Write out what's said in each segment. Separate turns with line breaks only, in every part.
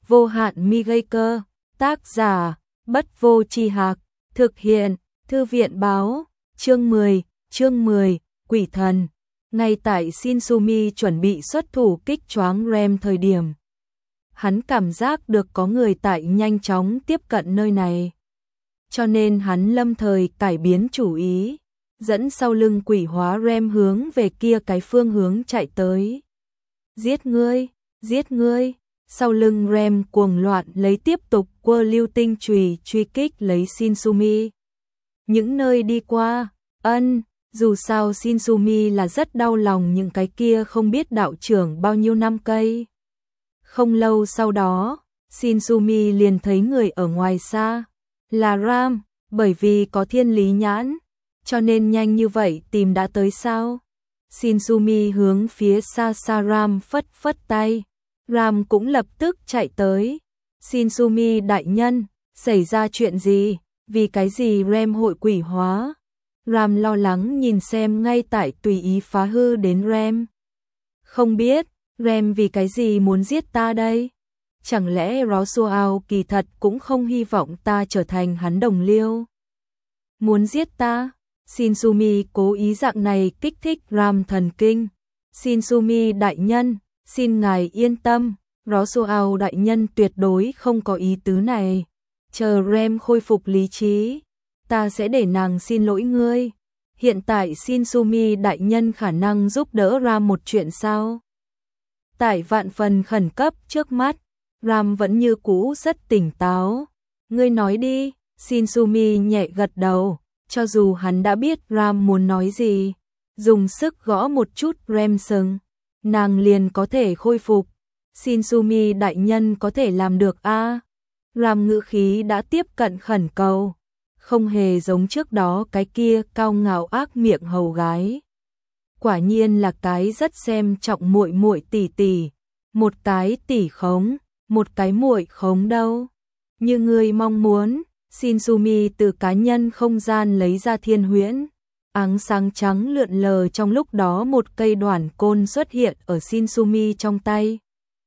vô hạn mi gây cơ, tác giả, Bất Vô Tri Hạc, thực hiện, Thư viện báo, chương 10, Quỷ Thần. Ngay tại Shinsumi chuẩn bị xuất thủ kích choáng Rem thời điểm, hắn cảm giác được có người tại nhanh chóng tiếp cận nơi này. Cho nên hắn lâm thời cải biến chủ ý, dẫn sau lưng quỷ hóa Rem hướng về kia cái phương hướng chạy tới. Giết ngươi, giết ngươi! Sau lưng Rem cuồng loạn lấy tiếp tục quơ lưu tinh chùy truy kích lấy Shinsumi. Những nơi đi qua, dù sao Shinsumi là rất đau lòng những cái kia không biết đạo trưởng bao nhiêu năm cây. Không lâu sau đó, Shinsumi liền thấy người ở ngoài xa, là Ram, bởi vì có thiên lý nhãn, cho nên nhanh như vậy tìm đã tới sao. Shinsumi hướng phía xa xa Ram phất phất tay, Ram cũng lập tức chạy tới. Shinsumi đại nhân, xảy ra chuyện gì, vì cái gì Rem hội quỷ hóa? Ram lo lắng nhìn xem ngay tại tùy ý phá hư đến Rem. Không biết, Rem vì cái gì muốn giết ta đây? Chẳng lẽ Roswell kỳ thật cũng không hy vọng ta trở thành hắn đồng liêu? Muốn giết ta? Shinsumi cố ý dạng này kích thích Ram thần kinh. Shinsumi đại nhân, xin ngài yên tâm, Roswell đại nhân tuyệt đối không có ý tứ này. Chờ Rem khôi phục lý trí, ta sẽ để nàng xin lỗi ngươi. Hiện tại Shinsumi đại nhân khả năng giúp đỡ Ram một chuyện sao? Tại vạn phần khẩn cấp trước mắt, Ram vẫn như cũ rất tỉnh táo. Ngươi nói đi, Shinsumi nhẹ gật đầu, cho dù hắn đã biết Ram muốn nói gì, dùng sức gõ một chút Rem sừng, nàng liền có thể khôi phục. Shinsumi đại nhân có thể làm được a? Ram ngữ khí đã tiếp cận khẩn cầu, không hề giống trước đó cái kia cao ngạo ác miệng hầu gái. Quả nhiên là cái rất xem trọng muội muội tỷ tỷ, một cái tỷ khống, một cái muội khống đâu. Như ngươi mong muốn, Shinsumi từ cá nhân không gian lấy ra thiên huyễn, áng sáng trắng lượn lờ, trong lúc đó một cây đoản côn xuất hiện ở Shinsumi trong tay.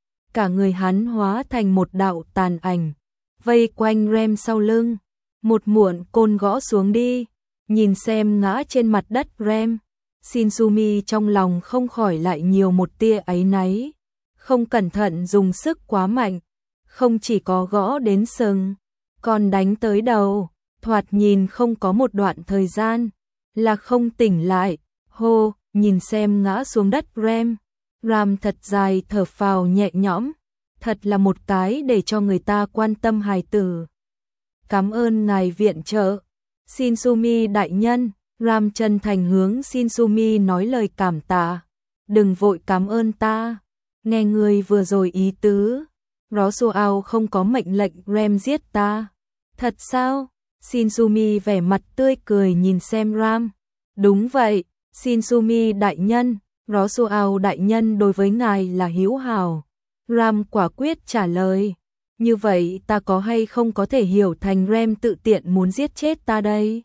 Cả người hắn hóa thành một đạo tàn ảnh, vây quanh Rem sau lưng, một muộn côn gõ xuống đi, nhìn xem ngã trên mặt đất Rem. Shinsumi trong lòng không khỏi lại nhiều một tia áy náy, không cẩn thận dùng sức quá mạnh, không chỉ có gõ đến sừng, còn đánh tới đầu, thoạt nhìn không có một đoạn thời gian là không tỉnh lại. Hô, nhìn xem ngã xuống đất Rem, Ram thật dài thở phào nhẹ nhõm, thật là một cái để cho người ta quan tâm hài tử. Cảm ơn ngài viện trợ, Shinsumi đại nhân. Ram chân thành hướng Shinsumi nói lời cảm tạ. Đừng vội cảm ơn ta, nghe người vừa rồi ý tứ, Roswell không có mệnh lệnh Rem giết ta. Thật sao? Shinsumi vẻ mặt tươi cười nhìn xem Ram. Đúng vậy, Shinsumi đại nhân, Roswell đại nhân đối với ngài là hữu hảo. Ram quả quyết trả lời. Như vậy ta có hay không có thể hiểu thành Rem tự tiện muốn giết chết ta đây?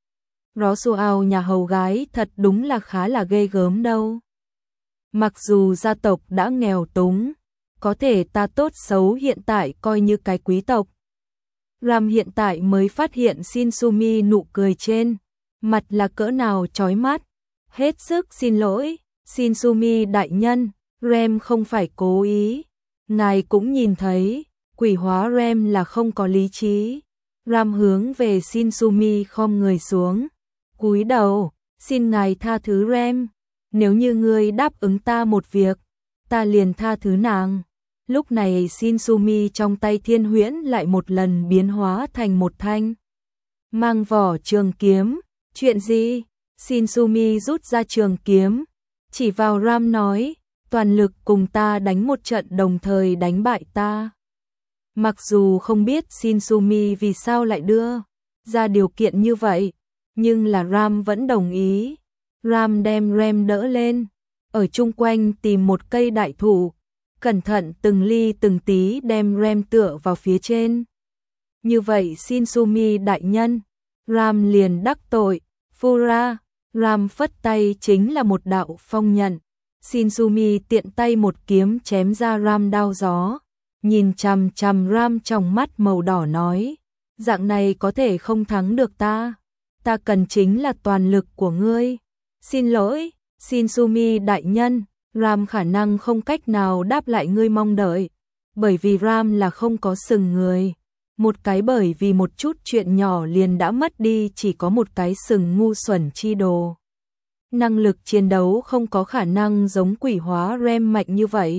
Roswell nhà hầu gái thật đúng là khá là ghê gớm đâu. Mặc dù gia tộc đã nghèo túng, có thể ta tốt xấu hiện tại coi như cái quý tộc. Ram hiện tại mới phát hiện Shinsumi nụ cười trên mặt là cỡ nào chói mắt. Hết sức xin lỗi, Shinsumi đại nhân, Rem không phải cố ý. Ngài cũng nhìn thấy, quỷ hóa Rem là không có lý trí. Ram hướng về Shinsumi khom người xuống, cúi đầu, xin ngài tha thứ Rem. Nếu như ngươi đáp ứng ta một việc, ta liền tha thứ nàng. Lúc này Shinsumi trong tay thiên huyễn lại một lần biến hóa thành một thanh mang vỏ trường kiếm. Chuyện gì? Shinsumi rút ra trường kiếm, chỉ vào Ram nói, toàn lực cùng ta đánh một trận, đồng thời đánh bại ta. Mặc dù không biết Shinsumi vì sao lại đưa ra điều kiện như vậy, nhưng là Ram vẫn đồng ý. Ram đem Rem đỡ lên, ở chung quanh tìm một cây đại thụ, cẩn thận từng ly từng tí đem Rem tựa vào phía trên. Như vậy Shinsumi đại nhân, Ram liền đắc tội. Fura, Ram phất tay chính là một đạo phong nhận. Shinsumi tiện tay một kiếm chém ra Ram đao gió, nhìn chằm chằm Ram trong mắt màu đỏ nói, dạng này có thể không thắng được ta cần chính là toàn lực của ngươi. Xin lỗi, Shinsumi đại nhân, Ram khả năng không cách nào đáp lại ngươi mong đợi, bởi vì Ram là không có sừng người. Một cái bởi vì một chút chuyện nhỏ liền đã mất đi chỉ có một cái sừng ngu xuẩn chi đồ. Năng lực chiến đấu không có khả năng giống quỷ hóa Rem mạnh như vậy.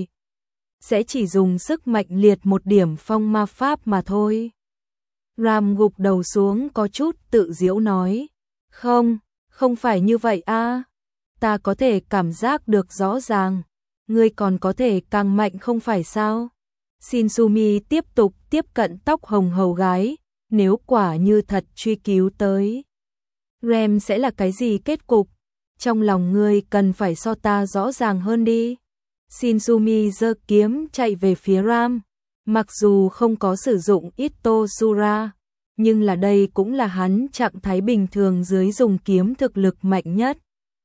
Sẽ chỉ dùng sức mạnh liệt một điểm phong ma pháp mà thôi. Ram gục đầu xuống có chút tự giễu nói. Không phải như vậy a. Ta có thể cảm giác được rõ ràng. Ngươi còn có thể càng mạnh không phải sao? Shinsumi tiếp tục tiếp cận tóc hồng hầu gái. Nếu quả như thật truy cứu tới Rem sẽ là cái gì kết cục? Trong lòng ngươi cần phải so ta rõ ràng hơn đi. Shinsumi giơ kiếm chạy về phía Ram. Mặc dù không có sử dụng Itosura, nhưng là đây cũng là hắn trạng thái bình thường dưới dùng kiếm thực lực mạnh nhất.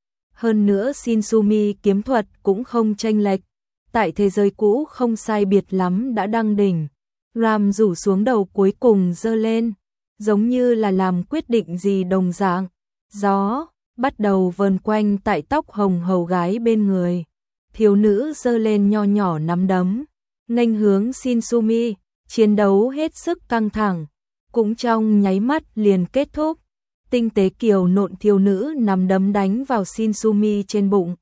Hơn nữa Shinsumi kiếm thuật cũng không chênh lệch. Tại thế giới cũ không sai biệt lắm đã đăng đỉnh. Ram rủ xuống đầu cuối cùng giơ lên, giống như là làm quyết định gì đồng dạng. Gió bắt đầu vờn quanh tại tóc hồng hầu gái bên người. Thiếu nữ giơ lên nho nhỏ nắm đấm, nghênh hướng Shinsumi, chiến đấu hết sức căng thẳng, cũng trong nháy mắt liền kết thúc. Tinh tế kiều nộn thiếu nữ nắm đấm đánh vào Shinsumi trên bụng.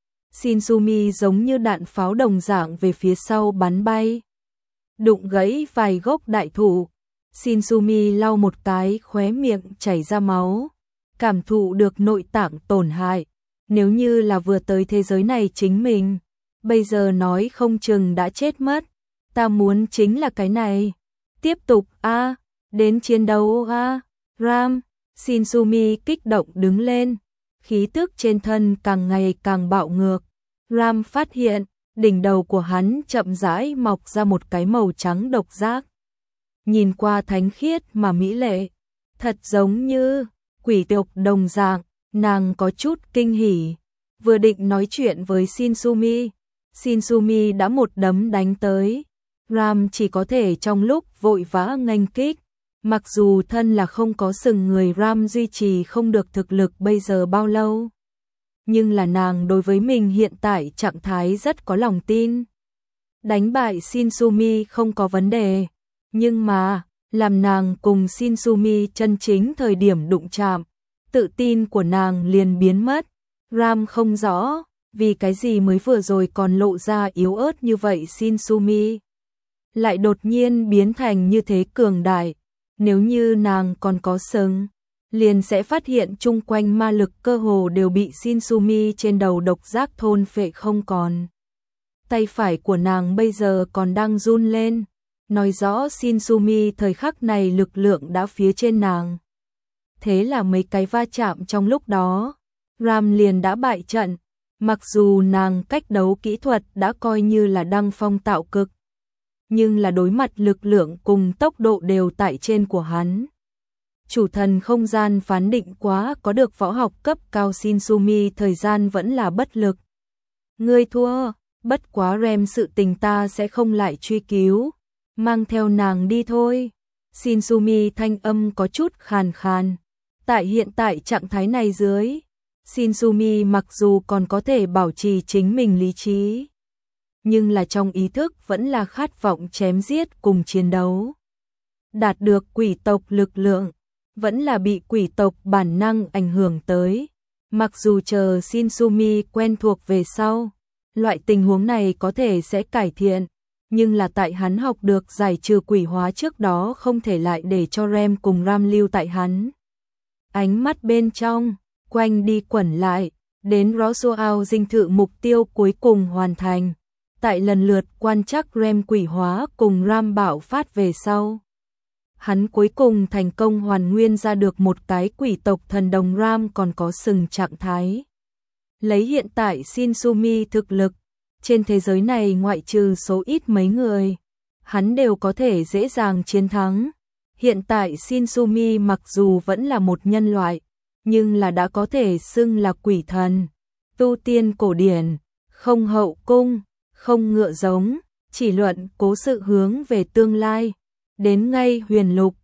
Shinsumi giống như đạn pháo đồng dạng về phía sau bắn bay, đụng gãy vài gốc đại thụ. Shinsumi lau một cái khóe miệng chảy ra máu, cảm thụ được nội tạng tổn hại. Nếu như là vừa tới thế giới này chính mình, bây giờ nói không chừng đã chết mất. Ta muốn chính là cái này. Tiếp tục a, đến chiến đấu a. Ram, Shinsumi kích động đứng lên, khí tức trên thân càng ngày càng bạo ngược. Ram phát hiện, đỉnh đầu của hắn chậm rãi mọc ra một cái màu trắng độc giác. Nhìn qua thánh khiết mà mỹ lệ, thật giống như quỷ tộc đồng dạng. Nàng có chút kinh hỉ, vừa định nói chuyện với Shinsumi đã một đấm đánh tới. Ram chỉ có thể trong lúc vội vã nghênh kích. Mặc dù thân là không có sừng người, Ram duy trì không được thực lực bây giờ bao lâu, nhưng là nàng đối với mình hiện tại trạng thái rất có lòng tin. Đánh bại Shinsumi không có vấn đề, nhưng mà làm nàng cùng Shinsumi chân chính thời điểm đụng chạm, tự tin của nàng liền biến mất. Ram không rõ vì cái gì mới vừa rồi còn lộ ra yếu ớt như vậy Shinsumi lại đột nhiên biến thành như thế cường đại. Nếu như nàng còn có sừng, liền sẽ phát hiện chung quanh ma lực cơ hồ đều bị Shinsumi trên đầu độc giác thôn phệ không còn. Tay phải của nàng bây giờ còn đang run lên, nói rõ Shinsumi thời khắc này lực lượng đã phía trên nàng. Thế là mấy cái va chạm trong lúc đó, Ram liền đã bại trận. Mặc dù nàng cách đấu kỹ thuật đã coi như là đăng phong tạo cực, nhưng là đối mặt lực lượng cùng tốc độ đều tại trên của hắn. Chủ thần không gian phán định quá có được võ học cấp cao Shinsumi thời gian vẫn là bất lực. Ngươi thua, bất quá Rem sự tình ta sẽ không lại truy cứu, mang theo nàng đi thôi. Shinsumi thanh âm có chút khàn khàn. Tại hiện tại trạng thái này dưới, Shinsumi mặc dù còn có thể bảo trì chính mình lý trí, nhưng là trong ý thức vẫn là khát vọng chém giết cùng chiến đấu. Đạt được quỷ tộc lực lượng, vẫn là bị quỷ tộc bản năng ảnh hưởng tới. Mặc dù chờ Shinsumi quen thuộc về sau, loại tình huống này có thể sẽ cải thiện, nhưng là tại hắn học được giải trừ quỷ hóa trước đó không thể lại để cho Rem cùng Ram lưu tại hắn. Ánh mắt bên trong, quanh đi quẩn lại, đến Roswell dinh thự mục tiêu cuối cùng hoàn thành. Tại lần lượt quan trắc Rem quỷ hóa cùng Ram bạo phát về sau, hắn cuối cùng thành công hoàn nguyên ra được một cái quỷ tộc thần đồng Ram còn có sừng trạng thái. Lấy hiện tại Shinsumi thực lực, trên thế giới này ngoại trừ số ít mấy người, hắn đều có thể dễ dàng chiến thắng. Hiện tại Shinsumi mặc dù vẫn là một nhân loại, nhưng là đã có thể xưng là quỷ thần. Tu tiên cổ điển, không hậu cung, không ngựa giống, chỉ luận cố sự hướng về tương lai. Đến ngay huyền lục,